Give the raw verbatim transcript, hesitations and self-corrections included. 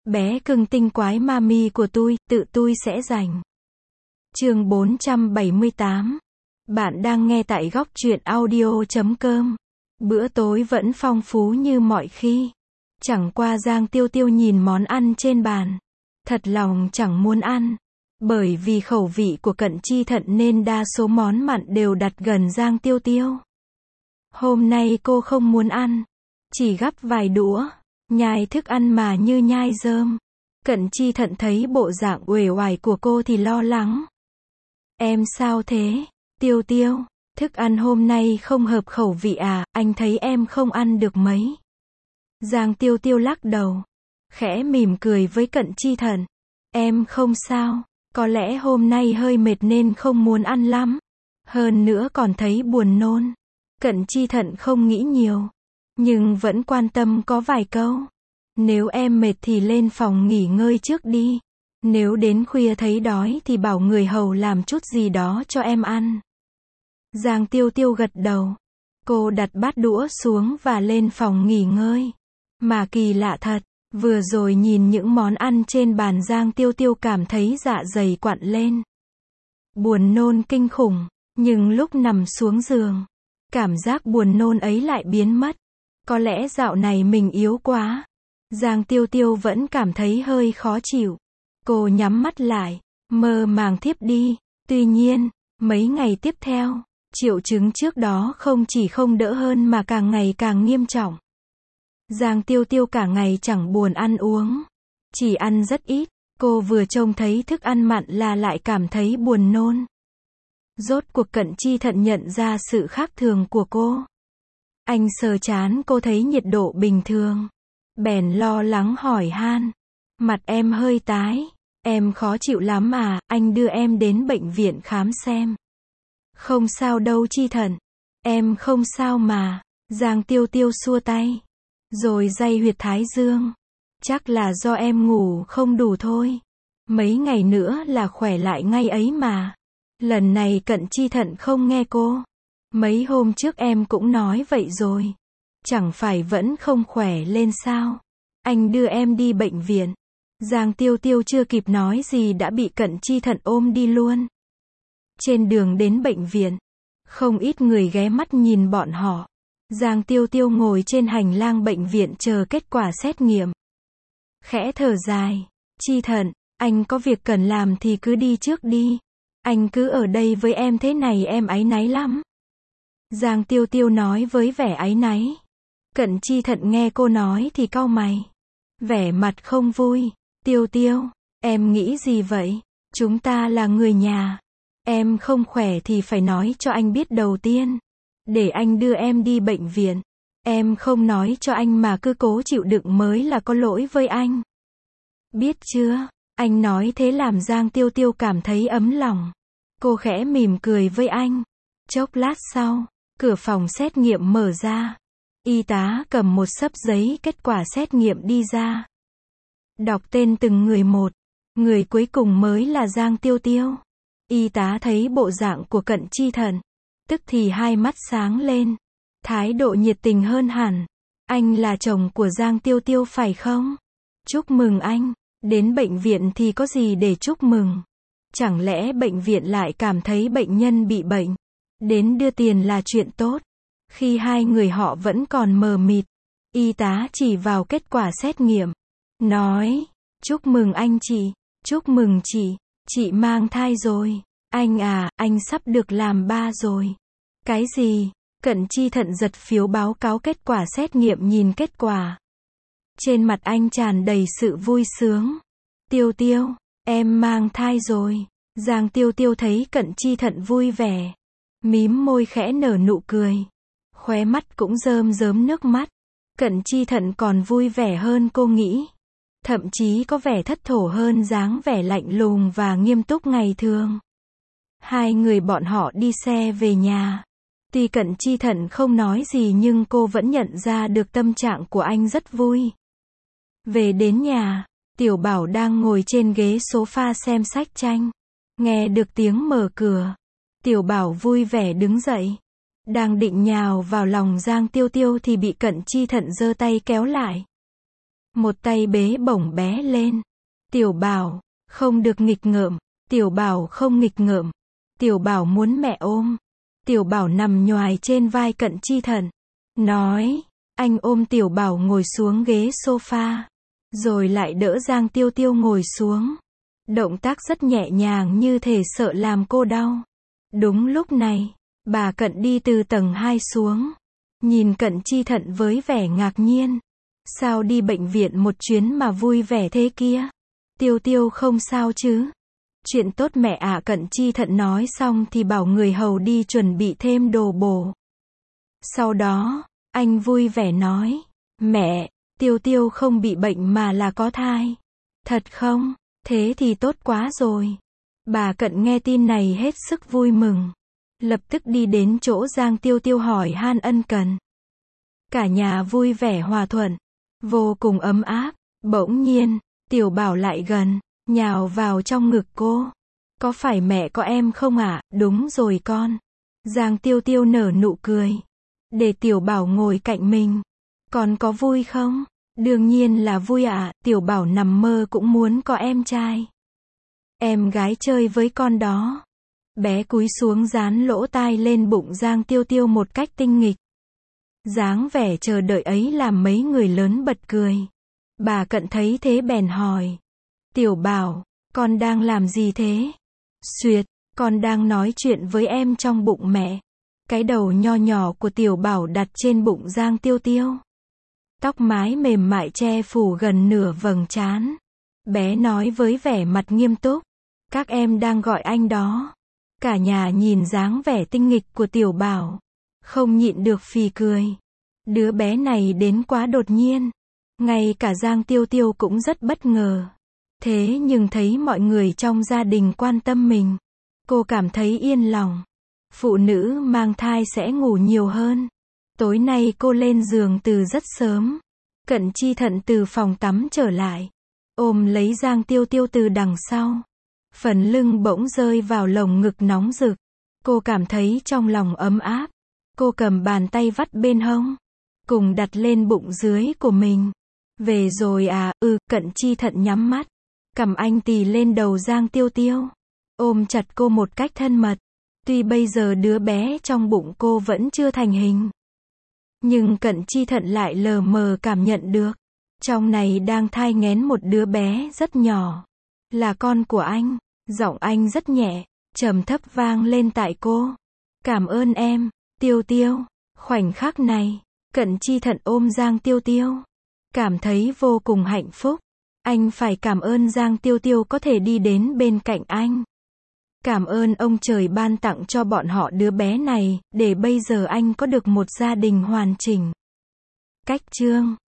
Bé cưng tinh quái mami của tôi, tự tôi sẽ giành. Chương bốn trăm bảy mươi tám. Bạn đang nghe tại góc truyện audio chấm com. Bữa tối vẫn phong phú như mọi khi. Chẳng qua Giang Tiêu Tiêu nhìn món ăn trên bàn. Thật lòng chẳng muốn ăn. Bởi vì khẩu vị của Cận Chi Thận nên đa số món mặn đều đặt gần Giang Tiêu Tiêu. Hôm nay cô không muốn ăn. Chỉ gắp vài đũa. Nhai thức ăn mà như nhai rơm. Cận Chi Thận thấy bộ dạng uể oải của cô thì lo lắng. Em sao thế? Tiêu Tiêu, thức ăn hôm nay không hợp khẩu vị à, anh thấy em không ăn được mấy. Giang Tiêu Tiêu lắc đầu. Khẽ mỉm cười với Cận Chi Thận. Em không sao, có lẽ hôm nay hơi mệt nên không muốn ăn lắm. Hơn nữa còn thấy buồn nôn. Cận Chi Thận không nghĩ nhiều. Nhưng vẫn quan tâm có vài câu. Nếu em mệt thì lên phòng nghỉ ngơi trước đi. Nếu đến khuya thấy đói thì bảo người hầu làm chút gì đó cho em ăn. Giang Tiêu Tiêu gật đầu. Cô đặt bát đũa xuống và lên phòng nghỉ ngơi. Mà kỳ lạ thật, vừa rồi nhìn những món ăn trên bàn Giang Tiêu Tiêu cảm thấy dạ dày quặn lên. Buồn nôn kinh khủng, nhưng lúc nằm xuống giường, cảm giác buồn nôn ấy lại biến mất. Có lẽ dạo này mình yếu quá. Giang Tiêu Tiêu vẫn cảm thấy hơi khó chịu. Cô nhắm mắt lại, mơ màng thiếp đi. Tuy nhiên, mấy ngày tiếp theo, triệu chứng trước đó không chỉ không đỡ hơn mà càng ngày càng nghiêm trọng. Giang Tiêu Tiêu cả ngày chẳng buồn ăn uống. Chỉ ăn rất ít. Cô vừa trông thấy thức ăn mặn là lại cảm thấy buồn nôn. Rốt cuộc Cận Chi Thận nhận ra sự khác thường của cô. Anh sờ trán cô thấy nhiệt độ bình thường. Bèn lo lắng hỏi han. Mặt em hơi tái. Em khó chịu lắm à, anh đưa em đến bệnh viện khám xem. Không sao đâu Chi Thận. Em không sao mà. Giang Tiêu Tiêu xua tay. Rồi day huyệt thái dương. Chắc là do em ngủ không đủ thôi. Mấy ngày nữa là khỏe lại ngay ấy mà. Lần này Cận Chi Thận không nghe cô. Mấy hôm trước em cũng nói vậy rồi. Chẳng phải vẫn không khỏe lên sao? Anh đưa em đi bệnh viện. Giang Tiêu Tiêu chưa kịp nói gì đã bị Cận Chi Thận ôm đi luôn. Trên đường đến bệnh viện, không ít người ghé mắt nhìn bọn họ. Giang Tiêu Tiêu ngồi trên hành lang bệnh viện chờ kết quả xét nghiệm. Khẽ thở dài. Chi Thận, anh có việc cần làm thì cứ đi trước đi. Anh cứ ở đây với em thế này em áy náy lắm. Giang Tiêu Tiêu nói với vẻ áy náy. Cận Chi Thận nghe cô nói thì cau mày. Vẻ mặt không vui. Tiêu Tiêu, em nghĩ gì vậy? Chúng ta là người nhà. Em không khỏe thì phải nói cho anh biết đầu tiên. Để anh đưa em đi bệnh viện. Em không nói cho anh mà cứ cố chịu đựng mới là có lỗi với anh. Biết chưa? Anh nói thế làm Giang Tiêu Tiêu cảm thấy ấm lòng. Cô khẽ mỉm cười với anh. Chốc lát sau, cửa phòng xét nghiệm mở ra. Y tá cầm một xấp giấy kết quả xét nghiệm đi ra. Đọc tên từng người một. Người cuối cùng mới là Giang Tiêu Tiêu. Y tá thấy bộ dạng của Cận Chi Thận. Tức thì hai mắt sáng lên. Thái độ nhiệt tình hơn hẳn. Anh là chồng của Giang Tiêu Tiêu phải không? Chúc mừng anh. Đến bệnh viện thì có gì để chúc mừng? Chẳng lẽ bệnh viện lại cảm thấy bệnh nhân bị bệnh? Đến đưa tiền là chuyện tốt. Khi hai người họ vẫn còn mờ mịt, y tá chỉ vào kết quả xét nghiệm. Nói, chúc mừng anh chị, chúc mừng chị, chị mang thai rồi. Anh à, anh sắp được làm ba rồi. Cái gì? Cận Chi Thận giật phiếu báo cáo kết quả xét nghiệm nhìn kết quả. Trên mặt anh tràn đầy sự vui sướng. Tiêu Tiêu, em mang thai rồi. Giang Tiêu Tiêu thấy Cận Chi Thận vui vẻ. Mím môi khẽ nở nụ cười. Khóe mắt cũng rơm rớm nước mắt. Cận Chi Thận còn vui vẻ hơn cô nghĩ. Thậm chí có vẻ thất thổ hơn dáng vẻ lạnh lùng và nghiêm túc ngày thường. Hai người bọn họ đi xe về nhà. Tuy Cận Chi Thận không nói gì nhưng cô vẫn nhận ra được tâm trạng của anh rất vui. Về đến nhà, Tiểu Bảo đang ngồi trên ghế sofa xem sách tranh. Nghe được tiếng mở cửa. Tiểu Bảo vui vẻ đứng dậy. Đang định nhào vào lòng Giang Tiêu Tiêu thì bị Cận Chi Thận giơ tay kéo lại. một tay bế bổng bé lên. Tiểu Bảo, không được nghịch ngợm, Tiểu Bảo không nghịch ngợm, Tiểu Bảo muốn mẹ ôm. Tiểu Bảo nằm nhoài trên vai Cận Chi Thận, nói, anh ôm Tiểu Bảo ngồi xuống ghế sofa, rồi lại đỡ Giang Tiêu Tiêu ngồi xuống. Động tác rất nhẹ nhàng như thể sợ làm cô đau. Đúng lúc này, bà Cận đi từ tầng hai xuống, nhìn Cận Chi Thận với vẻ ngạc nhiên. Sao đi bệnh viện một chuyến mà vui vẻ thế kia? Tiêu Tiêu không sao chứ? Chuyện tốt mẹ ạ. Cận Chi Thận nói xong thì bảo người hầu đi chuẩn bị thêm đồ bổ. Sau đó, anh vui vẻ nói, mẹ, Tiêu Tiêu không bị bệnh mà là có thai. Thật không? Thế thì tốt quá rồi. Bà Cận nghe tin này hết sức vui mừng. Lập tức đi đến chỗ Giang Tiêu Tiêu hỏi han ân cần. Cả nhà vui vẻ hòa thuận, vô cùng ấm áp. Bỗng nhiên, Tiểu Bảo lại gần, nhào vào trong ngực cô. Có phải mẹ có em không ạ? À? Đúng rồi con. Giang Tiêu Tiêu nở nụ cười, để Tiểu Bảo ngồi cạnh mình. Con có vui không? Đương nhiên là vui ạ. À. Tiểu Bảo nằm mơ cũng muốn có em trai, em gái chơi với con đó. Bé cúi xuống dán lỗ tai lên bụng Giang Tiêu Tiêu một cách tinh nghịch. Dáng vẻ chờ đợi ấy làm mấy người lớn bật cười. Bà Cận thấy thế bèn hỏi, Tiểu Bảo, con đang làm gì thế? Xuyệt, con đang nói chuyện với em trong bụng mẹ. Cái đầu nho nhỏ của Tiểu Bảo đặt trên bụng Giang Tiêu Tiêu. Tóc mái mềm mại che phủ gần nửa vầng trán. Bé nói với vẻ mặt nghiêm túc, các em đang gọi anh đó. Cả nhà nhìn dáng vẻ tinh nghịch của Tiểu Bảo, không nhịn được phì cười. Đứa bé này đến quá đột nhiên. Ngay cả Giang Tiêu Tiêu cũng rất bất ngờ. Thế nhưng thấy mọi người trong gia đình quan tâm mình, cô cảm thấy yên lòng. Phụ nữ mang thai sẽ ngủ nhiều hơn. Tối nay cô lên giường từ rất sớm. Cận Chi Thận từ phòng tắm trở lại, ôm lấy Giang Tiêu Tiêu từ đằng sau. Phần lưng bỗng rơi vào lồng ngực nóng rực. Cô cảm thấy trong lòng ấm áp. Cô cầm bàn tay vắt bên hông, cùng đặt lên bụng dưới của mình. Về rồi à? Ừ. Cận Chi Thận nhắm mắt, cầm anh tì lên đầu Giang Tiêu Tiêu, ôm chặt cô một cách thân mật. Tuy bây giờ đứa bé trong bụng cô vẫn chưa thành hình, nhưng Cận Chi Thận lại lờ mờ cảm nhận được, trong này đang thai nghén một đứa bé rất nhỏ, là con của anh. Giọng anh rất nhẹ, trầm thấp vang lên tại cô. Cảm ơn em, Tiêu Tiêu. Khoảnh khắc này, Cận Chi Thận ôm Giang Tiêu Tiêu, cảm thấy vô cùng hạnh phúc. Anh phải cảm ơn Giang Tiêu Tiêu có thể đi đến bên cạnh anh. Cảm ơn ông trời ban tặng cho bọn họ đứa bé này, để bây giờ anh có được một gia đình hoàn chỉnh. Cách chương